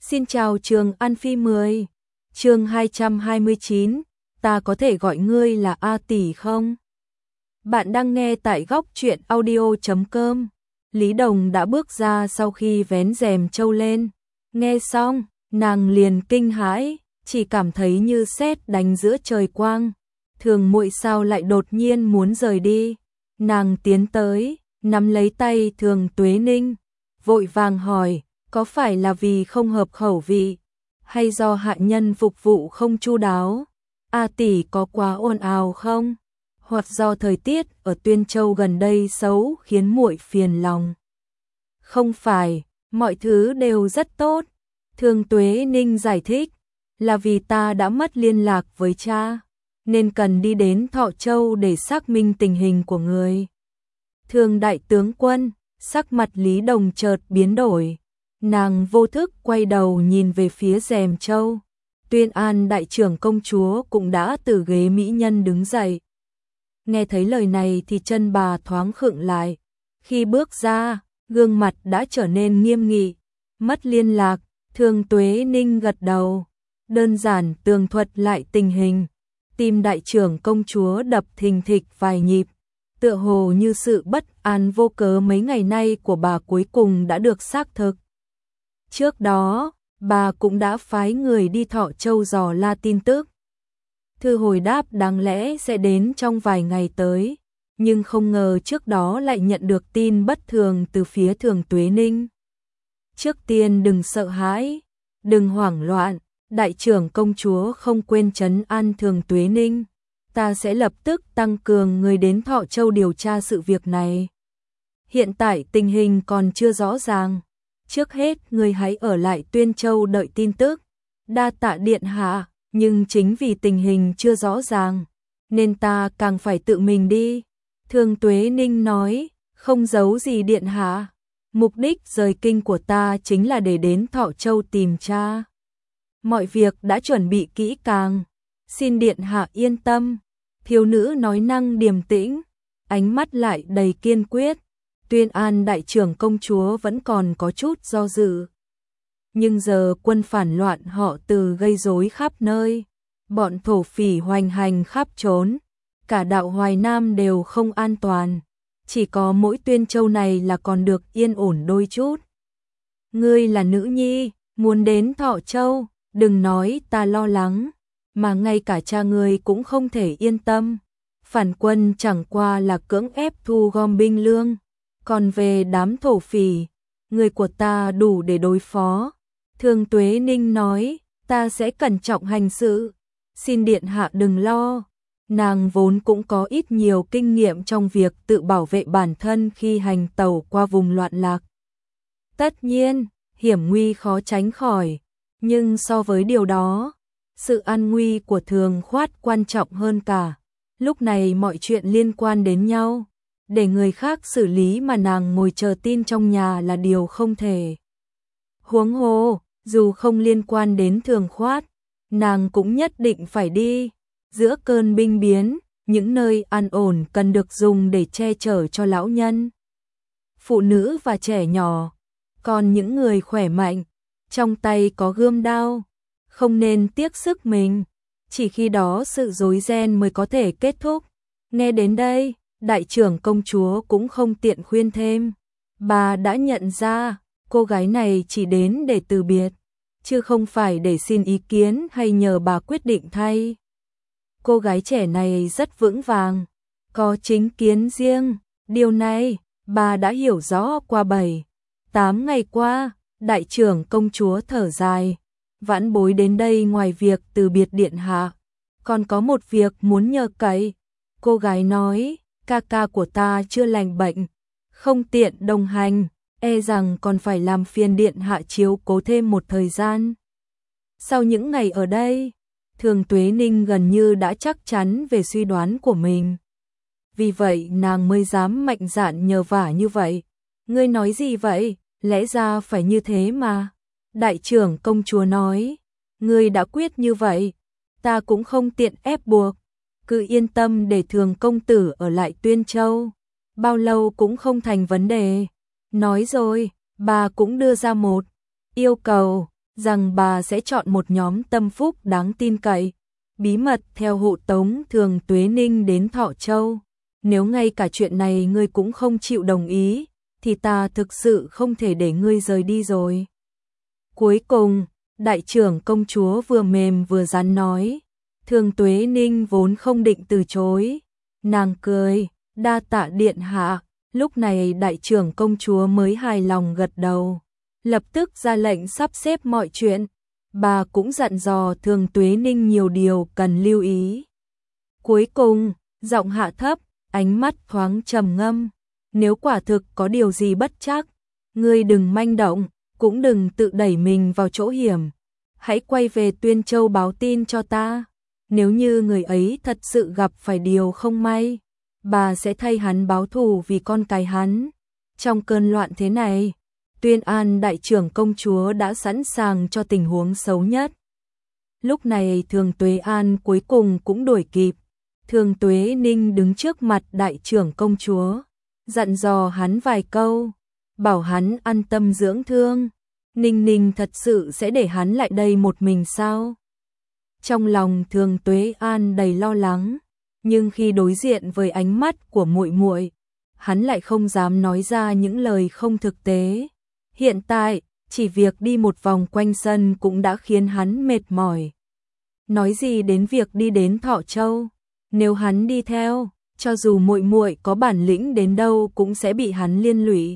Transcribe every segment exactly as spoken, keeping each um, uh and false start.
Xin chào Trường An Phi mười. Chương hai trăm hai mươi chín, ta có thể gọi ngươi là A tỷ không? Bạn đang nghe tại góc truyện audio chấm com. Lý Đồng đã bước ra sau khi vén rèm trâu lên. Nghe xong, nàng liền kinh hãi, chỉ cảm thấy như sét đánh giữa trời quang. Thường muội sao lại đột nhiên muốn rời đi? Nàng tiến tới, nắm lấy tay Thường Tuế Ninh, vội vàng hỏi, có phải là vì không hợp khẩu vị, hay do hạ nhân phục vụ không chu đáo? A tỷ có quá ồn ào không? Hoặc do thời tiết ở Tuyên Châu gần đây xấu khiến muội phiền lòng? Không phải, mọi thứ đều rất tốt. Thường Tuế Ninh giải thích, là vì ta đã mất liên lạc với cha, nên cần đi đến Thọ Châu để xác minh tình hình của người. Thường đại tướng quân, sắc mặt Lý Đồng chợt biến đổi. Nàng vô thức quay đầu nhìn về phía rèm châu. Tuyên An đại trưởng công chúa cũng đã từ ghế mỹ nhân đứng dậy. Nghe thấy lời này thì chân bà thoáng khựng lại. Khi bước ra, gương mặt đã trở nên nghiêm nghị. Mất liên lạc, Thường Tuế Ninh gật đầu. Đơn giản tường thuật lại tình hình. Tim đại trưởng công chúa đập thình thịch vài nhịp. Tựa hồ như sự bất an vô cớ mấy ngày nay của bà cuối cùng đã được xác thực. Trước đó, bà cũng đã phái người đi Thọ Châu dò la tin tức. Thư hồi đáp đáng lẽ sẽ đến trong vài ngày tới, nhưng không ngờ trước đó lại nhận được tin bất thường từ phía Thường Tuế Ninh. Trước tiên đừng sợ hãi, đừng hoảng loạn, đại trưởng công chúa không quên trấn an Thường Tuế Ninh. Ta sẽ lập tức tăng cường người đến Thọ Châu điều tra sự việc này. Hiện tại tình hình còn chưa rõ ràng. Trước hết người hãy ở lại Tuyên Châu đợi tin tức. Đa tạ điện hạ, nhưng chính vì tình hình chưa rõ ràng, nên ta càng phải tự mình đi. Thường Tuế Ninh nói, không giấu gì điện hạ. Mục đích rời kinh của ta chính là để đến Thọ Châu tìm cha. Mọi việc đã chuẩn bị kỹ càng. Xin điện hạ yên tâm. Thiếu nữ nói năng điềm tĩnh, ánh mắt lại đầy kiên quyết. Tuyên An đại trưởng công chúa vẫn còn có chút do dự. Nhưng giờ quân phản loạn họ Từ gây rối khắp nơi, bọn thổ phỉ hoành hành khắp trốn, cả đạo Hoài Nam đều không an toàn, chỉ có mỗi Tuyên Châu này là còn được yên ổn đôi chút. Ngươi là nữ nhi, muốn đến Thọ Châu, đừng nói ta lo lắng, mà ngay cả cha ngươi cũng không thể yên tâm. Phản quân chẳng qua là cưỡng ép thu gom binh lương. Còn về đám thổ phỉ, người của ta đủ để đối phó. Thường Tuế Ninh nói, ta sẽ cẩn trọng hành sự. Xin điện hạ đừng lo. Nàng vốn cũng có ít nhiều kinh nghiệm trong việc tự bảo vệ bản thân khi hành tàu qua vùng loạn lạc. Tất nhiên, hiểm nguy khó tránh khỏi, nhưng so với điều đó, sự an nguy của Thường Khoát quan trọng hơn cả. Lúc này mọi chuyện liên quan đến nhau, để người khác xử lý mà nàng ngồi chờ tin trong nhà là điều không thể. Huống hồ, dù không liên quan đến Thường Khoát, nàng cũng nhất định phải đi. Giữa cơn binh biến, những nơi an ổn cần được dùng để che chở cho lão nhân, phụ nữ và trẻ nhỏ. Còn những người khỏe mạnh, trong tay có gươm đao, không nên tiếc sức mình. Chỉ khi đó sự rối ren mới có thể kết thúc. Nghe đến đây, đại trưởng công chúa cũng không tiện khuyên thêm. Bà đã nhận ra, cô gái này chỉ đến để từ biệt, chứ không phải để xin ý kiến hay nhờ bà quyết định thay. Cô gái trẻ này rất vững vàng, có chính kiến riêng. Điều này, bà đã hiểu rõ qua bảy, tám ngày qua. Đại trưởng công chúa thở dài. Vãn bối đến đây ngoài việc từ biệt điện hạ, còn có một việc muốn nhờ cậy. Cô gái nói, ca ca của ta chưa lành bệnh, không tiện đồng hành, e rằng còn phải làm phiền điện hạ chiếu cố thêm một thời gian. Sau những ngày ở đây, Thường Tuế Ninh gần như đã chắc chắn về suy đoán của mình. Vì vậy nàng mới dám mạnh dạn nhờ vả như vậy. Ngươi nói gì vậy? Lẽ ra phải như thế mà. Đại trưởng công chúa nói, ngươi đã quyết như vậy, ta cũng không tiện ép buộc. Cứ yên tâm để Thường công tử ở lại Tuyên Châu, bao lâu cũng không thành vấn đề. Nói rồi, bà cũng đưa ra một yêu cầu. rằng bà sẽ chọn một nhóm tâm phúc đáng tin cậy, bí mật theo hộ tống Thường Tuế Ninh đến Thọ Châu. Nếu ngay cả chuyện này ngươi cũng không chịu đồng ý, thì ta thực sự không thể để ngươi rời đi rồi. Cuối cùng, đại trưởng công chúa vừa mềm vừa rắn nói. Thường Tuế Ninh vốn không định từ chối. Nàng cười, đa tạ điện hạ. Lúc này đại trưởng công chúa mới hài lòng gật đầu, lập tức ra lệnh sắp xếp mọi chuyện. Bà cũng dặn dò Thường Tuế Ninh nhiều điều cần lưu ý. Cuối cùng, giọng hạ thấp, ánh mắt thoáng trầm ngâm. Nếu quả thực có điều gì bất trắc, ngươi đừng manh động, cũng đừng tự đẩy mình vào chỗ hiểm. Hãy quay về Tuyên Châu báo tin cho ta. Nếu như người ấy thật sự gặp phải điều không may, bà sẽ thay hắn báo thù vì con cái hắn. Trong cơn loạn thế này, Tuyên An đại trưởng công chúa đã sẵn sàng cho tình huống xấu nhất. Lúc này Thường Tuế An cuối cùng cũng đuổi kịp. Thường Tuế Ninh đứng trước mặt đại trưởng công chúa, dặn dò hắn vài câu, bảo hắn an tâm dưỡng thương. Ninh Ninh thật sự sẽ để hắn lại đây một mình sao? Trong lòng Thường Tuế An đầy lo lắng, nhưng khi đối diện với ánh mắt của muội muội, hắn lại không dám nói ra những lời không thực tế. Hiện tại, chỉ việc đi một vòng quanh sân cũng đã khiến hắn mệt mỏi. Nói gì đến việc đi đến Thọ Châu, nếu hắn đi theo, cho dù muội muội có bản lĩnh đến đâu cũng sẽ bị hắn liên lụy.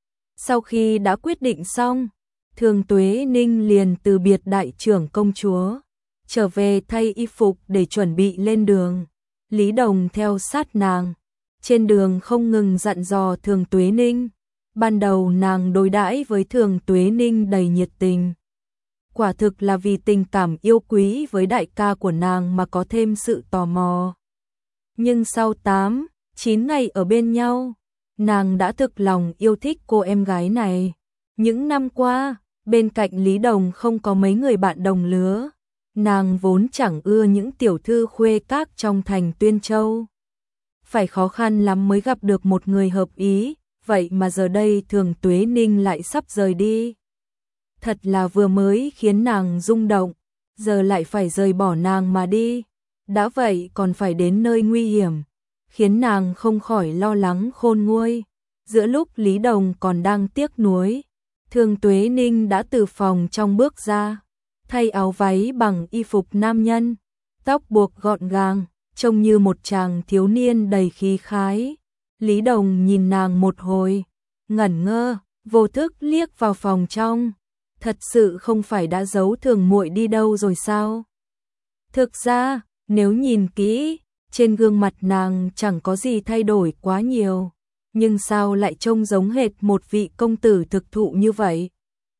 Sau khi đã quyết định xong, Thường Tuế Ninh liền từ biệt đại trưởng công chúa, trở về thay y phục để chuẩn bị lên đường. Lý Đồng theo sát nàng, trên đường không ngừng dặn dò Thường Tuế Ninh. Ban đầu nàng đối đãi với Thường Tuế Ninh đầy nhiệt tình. Quả thực là vì tình cảm yêu quý với đại ca của nàng mà có thêm sự tò mò. Nhưng sau tám, chín ngày ở bên nhau, nàng đã thực lòng yêu thích cô em gái này. Những năm qua, bên cạnh Lý Đồng không có mấy người bạn đồng lứa. Nàng vốn chẳng ưa những tiểu thư khuê các trong thành Tuyên Châu. Phải khó khăn lắm mới gặp được một người hợp ý, vậy mà giờ đây Thường Tuế Ninh lại sắp rời đi. Thật là vừa mới khiến nàng rung động, giờ lại phải rời bỏ nàng mà đi. Đã vậy còn phải đến nơi nguy hiểm, khiến nàng không khỏi lo lắng khôn nguôi. Giữa lúc Lý Đồng còn đang tiếc nuối, Thường Tuế Ninh đã từ phòng trong bước ra, thay áo váy bằng y phục nam nhân, tóc buộc gọn gàng, trông như một chàng thiếu niên đầy khí khái. Lý Đồng nhìn nàng một hồi, ngẩn ngơ, vô thức liếc vào phòng trong. Thật sự không phải đã giấu Thường muội đi đâu rồi sao? Thực ra, nếu nhìn kỹ, trên gương mặt nàng chẳng có gì thay đổi quá nhiều, nhưng sao lại trông giống hệt một vị công tử thực thụ như vậy?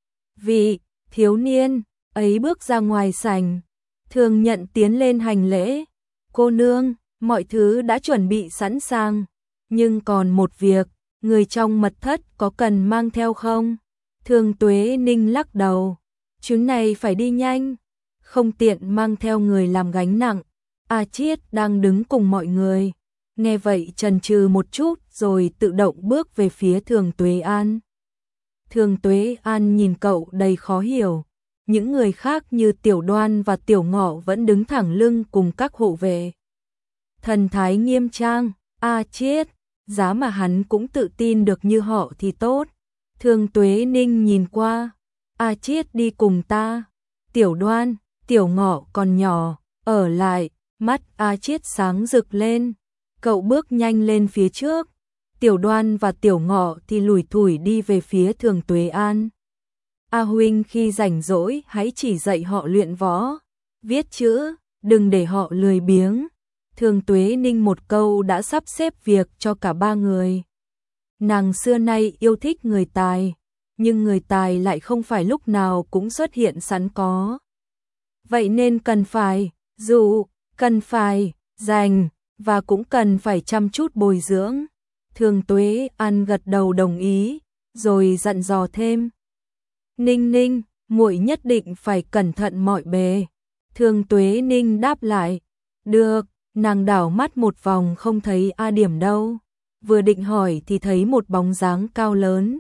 Vị thiếu niên ấy bước ra ngoài sảnh, Thường Nhận tiến lên hành lễ. Cô nương, mọi thứ đã chuẩn bị sẵn sàng, nhưng còn một việc, người trong mật thất có cần mang theo không? Thường Tuế Ninh lắc đầu, chuyến này phải đi nhanh, không tiện mang theo người làm gánh nặng. A Chiết đang đứng cùng mọi người, nghe vậy chần chừ một chút rồi tự động bước về phía Thường Tuế An. Thường Tuế An nhìn cậu đầy khó hiểu, những người khác như Tiểu Đoan và Tiểu Ngọ vẫn đứng thẳng lưng cùng các hộ vệ. Thần thái nghiêm trang, A Chiết, giá mà hắn cũng tự tin được như họ thì tốt. Thường Tuế Ninh nhìn qua, A Chiết đi cùng ta. Tiểu Đoan, Tiểu Ngọ còn nhỏ, ở lại. Mắt A Chiết sáng rực lên, cậu bước nhanh lên phía trước. Tiểu Đoan và Tiểu Ngọ thì lủi thủi đi về phía Thường Tuế An. A huynh khi rảnh rỗi hãy chỉ dạy họ luyện võ, viết chữ, đừng để họ lười biếng. Thường Tuế Ninh một câu đã sắp xếp việc cho cả ba người. Nàng xưa nay yêu thích người tài, nhưng người tài lại không phải lúc nào cũng xuất hiện sẵn có. Vậy nên cần phải dụ, cần phải dành, và cũng cần phải chăm chút bồi dưỡng. Thường Tuế An gật đầu đồng ý, rồi dặn dò thêm. Ninh Ninh, muội nhất định phải cẩn thận mọi bề. Thường Tuế Ninh đáp lại. Được. Nàng đảo mắt một vòng không thấy A Điểm đâu. Vừa định hỏi thì thấy một bóng dáng cao lớn,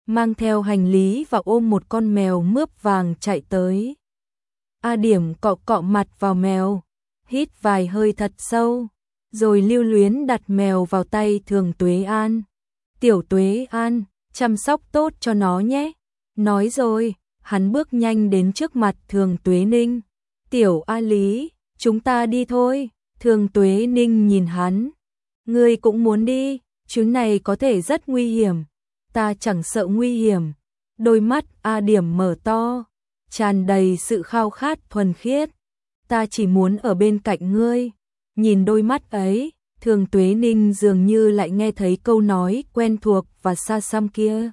mang theo hành lý và ôm một con mèo mướp vàng chạy tới. A Điểm cọ cọ mặt vào mèo, hít vài hơi thật sâu, rồi lưu luyến đặt mèo vào tay Thường Tuế An. Tiểu Tuế An, chăm sóc tốt cho nó nhé. Nói rồi, hắn bước nhanh đến trước mặt Thường Tuế Ninh. Tiểu A Lý, chúng ta đi thôi. Thường Tuế Ninh nhìn hắn. Ngươi cũng muốn đi, chuyến này có thể rất nguy hiểm. Ta chẳng sợ nguy hiểm. Đôi mắt A Điểm mở to, tràn đầy sự khao khát thuần khiết. Ta chỉ muốn ở bên cạnh ngươi. Nhìn đôi mắt ấy, Thường Tuế Ninh dường như lại nghe thấy câu nói quen thuộc và xa xăm kia.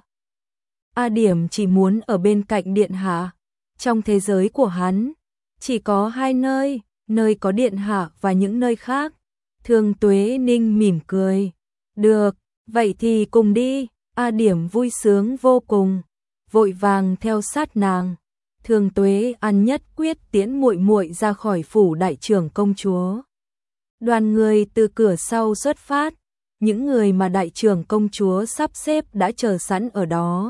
A Điểm chỉ muốn ở bên cạnh điện hạ. Trong thế giới của hắn, chỉ có hai nơi, nơi có điện hạ và những nơi khác. Thường Tuế Ninh mỉm cười. Được, vậy thì cùng đi. A Điểm vui sướng vô cùng, vội vàng theo sát nàng. Thường Tuế An nhất quyết tiễn muội muội ra khỏi phủ đại trưởng công chúa. Đoàn người từ cửa sau xuất phát, những người mà đại trưởng công chúa sắp xếp đã chờ sẵn ở đó.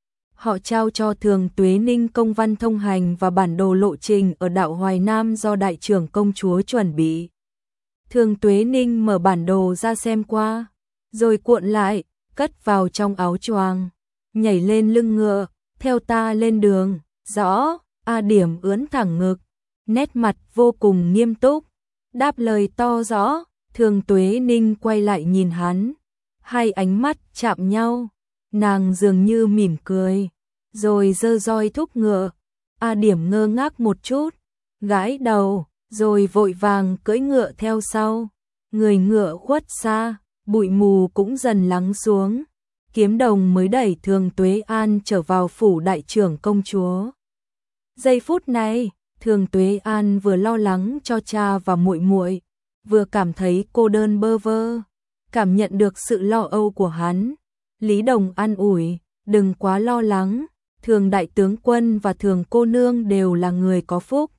Họ trao cho Thường Tuế Ninh công văn thông hành và bản đồ lộ trình ở đảo Hoài Nam do đại trưởng công chúa chuẩn bị. Thường Tuế Ninh mở bản đồ ra xem qua, rồi cuộn lại, cất vào trong áo choàng, nhảy lên lưng ngựa, theo ta lên đường. Rõ. A Điểm ưỡn thẳng ngực, nét mặt vô cùng nghiêm túc, đáp lời to rõ. Thường Tuế Ninh quay lại nhìn hắn, hai ánh mắt chạm nhau, nàng dường như mỉm cười, rồi giơ roi thúc ngựa. A Điểm ngơ ngác một chút, gãi đầu, rồi vội vàng cưỡi ngựa theo sau. Người ngựa khuất xa, bụi mù cũng dần lắng xuống. Kiếm Đồng mới đẩy Thường Tuế An trở vào phủ đại trưởng công chúa. Giây phút này, Thường Tuế An vừa lo lắng cho cha và muội muội, vừa cảm thấy cô đơn bơ vơ, cảm nhận được sự lo âu của hắn. Lý Đồng an ủi, đừng quá lo lắng, Thường đại tướng quân và Thường cô nương đều là người có phúc,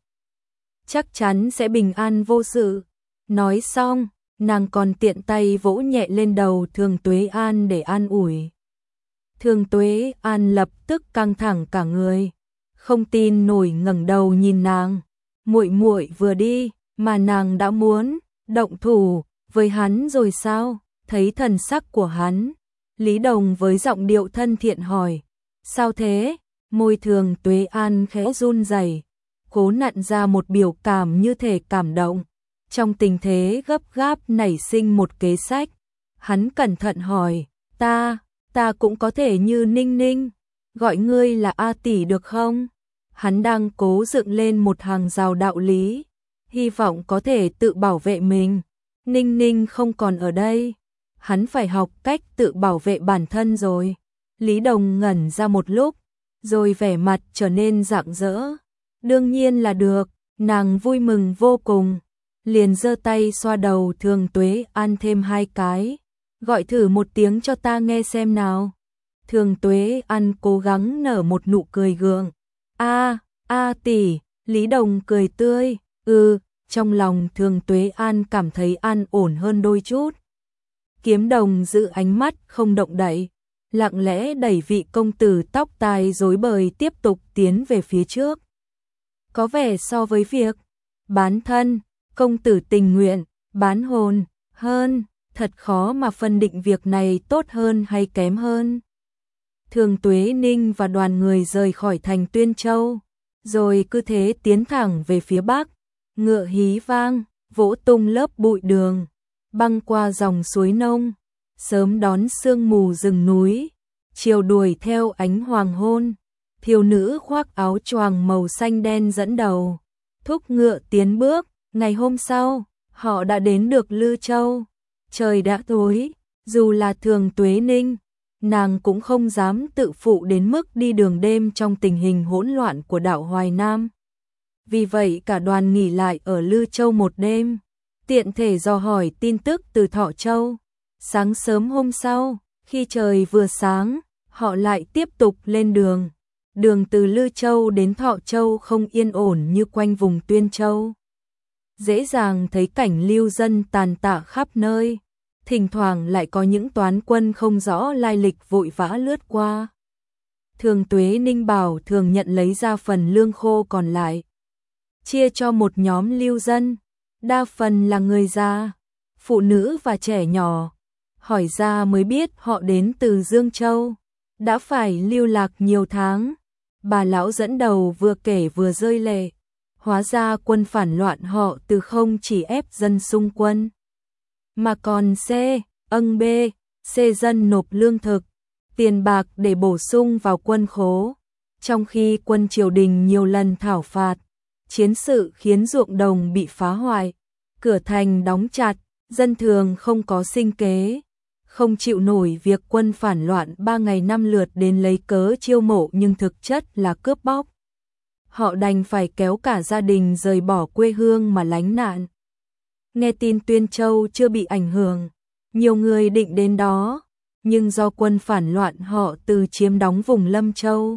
chắc chắn sẽ bình an vô sự. Nói xong, nàng còn tiện tay vỗ nhẹ lên đầu Thường Tuế An để an ủi. Thường Tuế An lập tức căng thẳng cả người, không tin nổi ngẩng đầu nhìn nàng. Muội muội vừa đi mà nàng đã muốn động thủ với hắn rồi sao? Thấy thần sắc của hắn, Lý Đồng với giọng điệu thân thiện hỏi, sao thế? Môi Thường Tuế An khẽ run rẩy, cố nặn ra một biểu cảm như thể cảm động. Trong tình thế gấp gáp nảy sinh một kế sách, hắn cẩn thận hỏi, ta, ta cũng có thể như Ninh Ninh, gọi ngươi là A tỷ được không? Hắn đang cố dựng lên một hàng rào đạo lý, hy vọng có thể tự bảo vệ mình. Ninh Ninh không còn ở đây, hắn phải học cách tự bảo vệ bản thân rồi. Lý Đồng ngẩn ra một lúc, rồi vẻ mặt trở nên rạng rỡ. Đương nhiên là được, nàng vui mừng vô cùng, liền giơ tay xoa đầu Thường Tuế An thêm hai cái, gọi thử một tiếng cho ta nghe xem nào. Thường Tuế An cố gắng nở một nụ cười gượng. A, A tỷ, Lý Đồng cười tươi, ừ, trong lòng Thường Tuế An cảm thấy an ổn hơn đôi chút. Kiếm Đồng giữ ánh mắt không động đậy, lặng lẽ đẩy vị công tử tóc tai rối bời tiếp tục tiến về phía trước. Có vẻ so với việc bán thân, công tử tình nguyện, bán hồn, hơn, thật khó mà phân định việc này tốt hơn hay kém hơn. Thường Tuế Ninh và đoàn người rời khỏi thành Tuyên Châu, rồi cứ thế tiến thẳng về phía bắc. Ngựa hí vang, vỗ tung lớp bụi đường, băng qua dòng suối nông, sớm đón sương mù rừng núi, chiều đuổi theo ánh hoàng hôn. Thiếu nữ khoác áo choàng màu xanh đen dẫn đầu, thúc ngựa tiến bước. Ngày hôm sau, họ đã đến được Lư Châu. Trời đã tối, dù là Thường Tuế Ninh, nàng cũng không dám tự phụ đến mức đi đường đêm trong tình hình hỗn loạn của đảo Hoài Nam. Vì vậy cả đoàn nghỉ lại ở Lư Châu một đêm, tiện thể dò hỏi tin tức từ Thọ Châu. Sáng sớm hôm sau, khi trời vừa sáng, họ lại tiếp tục lên đường. Đường từ Lư Châu đến Thọ Châu không yên ổn như quanh vùng Tuyên Châu. Dễ dàng thấy cảnh lưu dân tàn tạ khắp nơi, thỉnh thoảng lại có những toán quân không rõ lai lịch vội vã lướt qua. Thường Tuế Ninh bảo thường nhận lấy ra phần lương khô còn lại, chia cho một nhóm lưu dân, đa phần là người già, phụ nữ và trẻ nhỏ. Hỏi ra mới biết họ đến từ Dương Châu, đã phải lưu lạc nhiều tháng. Bà lão dẫn đầu vừa kể vừa rơi lệ. Hóa ra quân phản loạn họ từ không chỉ ép dân xung quân, mà còn C, âng B, C dân nộp lương thực, tiền bạc để bổ sung vào quân khố. Trong khi quân triều đình nhiều lần thảo phạt, chiến sự khiến ruộng đồng bị phá hoại, cửa thành đóng chặt, dân thường không có sinh kế, không chịu nổi việc quân phản loạn ba ngày năm lượt đến lấy cớ chiêu mộ nhưng thực chất là cướp bóc. Họ đành phải kéo cả gia đình rời bỏ quê hương mà lánh nạn. Nghe tin Tuyên Châu chưa bị ảnh hưởng, nhiều người định đến đó, nhưng do quân phản loạn họ từ chiếm đóng vùng Lâm Châu.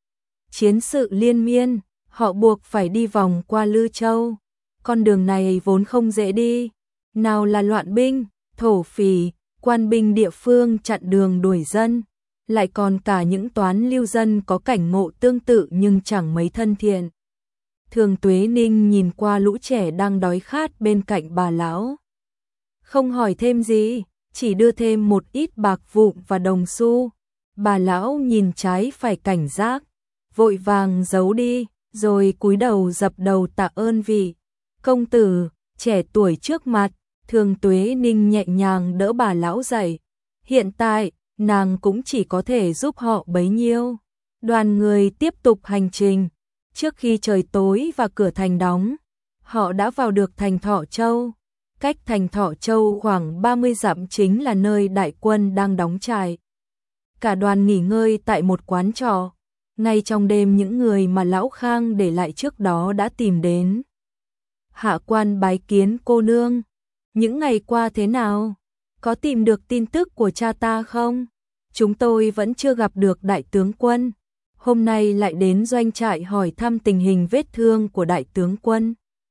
Chiến sự liên miên, họ buộc phải đi vòng qua Lư Châu. Con đường này vốn không dễ đi, nào là loạn binh, thổ phỉ, quan binh địa phương chặn đường đuổi dân, lại còn cả những toán lưu dân có cảnh ngộ tương tự nhưng chẳng mấy thân thiện. Thường Tuế Ninh nhìn qua lũ trẻ đang đói khát bên cạnh bà lão, không hỏi thêm gì, chỉ đưa thêm một ít bạc vụn và đồng xu. Bà lão nhìn trái phải cảnh giác, vội vàng giấu đi, rồi cúi đầu dập đầu tạ ơn vị công tử trẻ tuổi trước mặt. Thường Tuế Ninh nhẹ nhàng đỡ bà lão dậy. Hiện tại, nàng cũng chỉ có thể giúp họ bấy nhiêu. Đoàn người tiếp tục hành trình. Trước khi trời tối và cửa thành đóng, họ đã vào được thành Thọ Châu. Cách thành Thọ Châu khoảng ba mươi dặm chính là nơi đại quân đang đóng trại. Cả đoàn nghỉ ngơi tại một quán trọ. Ngay trong đêm những người mà Lão Khang để lại trước đó đã tìm đến. Hạ quan bái kiến cô nương. Những ngày qua thế nào? Có tìm được tin tức của cha ta không? Chúng tôi vẫn chưa gặp được đại tướng quân. Hôm nay lại đến doanh trại hỏi thăm tình hình vết thương của đại tướng quân.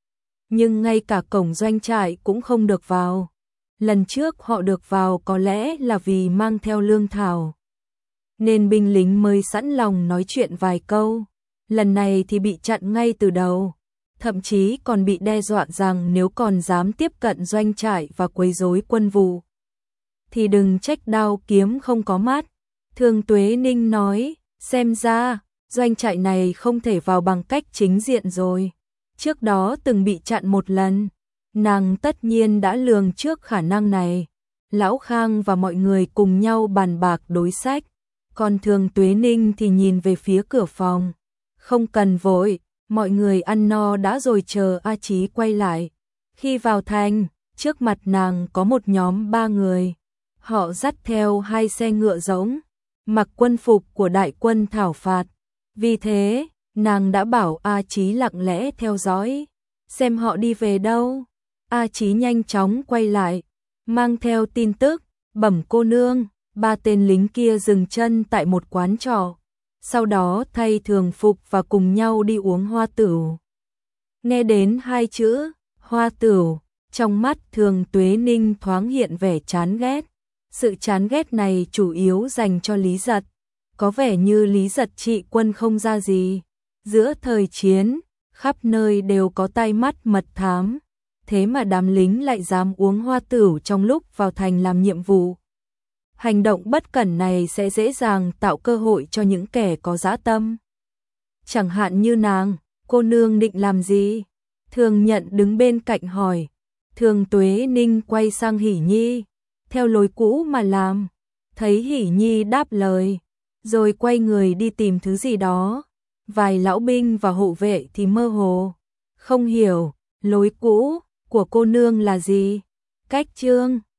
Nhưng ngay cả cổng doanh trại cũng không được vào. Lần trước họ được vào có lẽ là vì mang theo lương thảo, nên binh lính mới sẵn lòng nói chuyện vài câu. Lần này thì bị chặn ngay từ đầu. Thậm chí còn bị đe dọa rằng nếu còn dám tiếp cận doanh trại và quấy rối quân vụ, thì đừng trách đao kiếm không có mắt. Thường Tuế Ninh nói, xem ra, doanh trại này không thể vào bằng cách chính diện rồi. Trước đó từng bị chặn một lần, nàng tất nhiên đã lường trước khả năng này. Lão Khang và mọi người cùng nhau bàn bạc đối sách, còn Thường Tuế Ninh thì nhìn về phía cửa phòng. Không cần vội. Mọi người ăn no đã rồi chờ A Chí quay lại. Khi vào thành, trước mặt nàng có một nhóm ba người. Họ dắt theo hai xe ngựa rỗng, mặc quân phục của đại quân thảo phạt. Vì thế, nàng đã bảo A Chí lặng lẽ theo dõi, xem họ đi về đâu. A Chí nhanh chóng quay lại, mang theo tin tức, bẩm cô nương, ba tên lính kia dừng chân tại một quán trọ. Sau đó thay thường phục và cùng nhau đi uống hoa tửu. Nghe đến hai chữ, hoa tửu, trong mắt Thường Tuế Ninh thoáng hiện vẻ chán ghét. Sự chán ghét này chủ yếu dành cho Lý Giật. Có vẻ như Lý Giật trị quân không ra gì. Giữa thời chiến, khắp nơi đều có tay mắt mật thám. Thế mà đám lính lại dám uống hoa tửu trong lúc vào thành làm nhiệm vụ. Hành động bất cẩn này sẽ dễ dàng tạo cơ hội cho những kẻ có dã tâm. Chẳng hạn như nàng, cô nương định làm gì? Thường Nhận đứng bên cạnh hỏi. Thường Tuế Ninh quay sang Hỷ Nhi, theo lối cũ mà làm. Thấy Hỷ Nhi đáp lời, rồi quay người đi tìm thứ gì đó. Vài lão binh và hộ vệ thì mơ hồ, không hiểu, lối cũ của cô nương là gì? Cách chương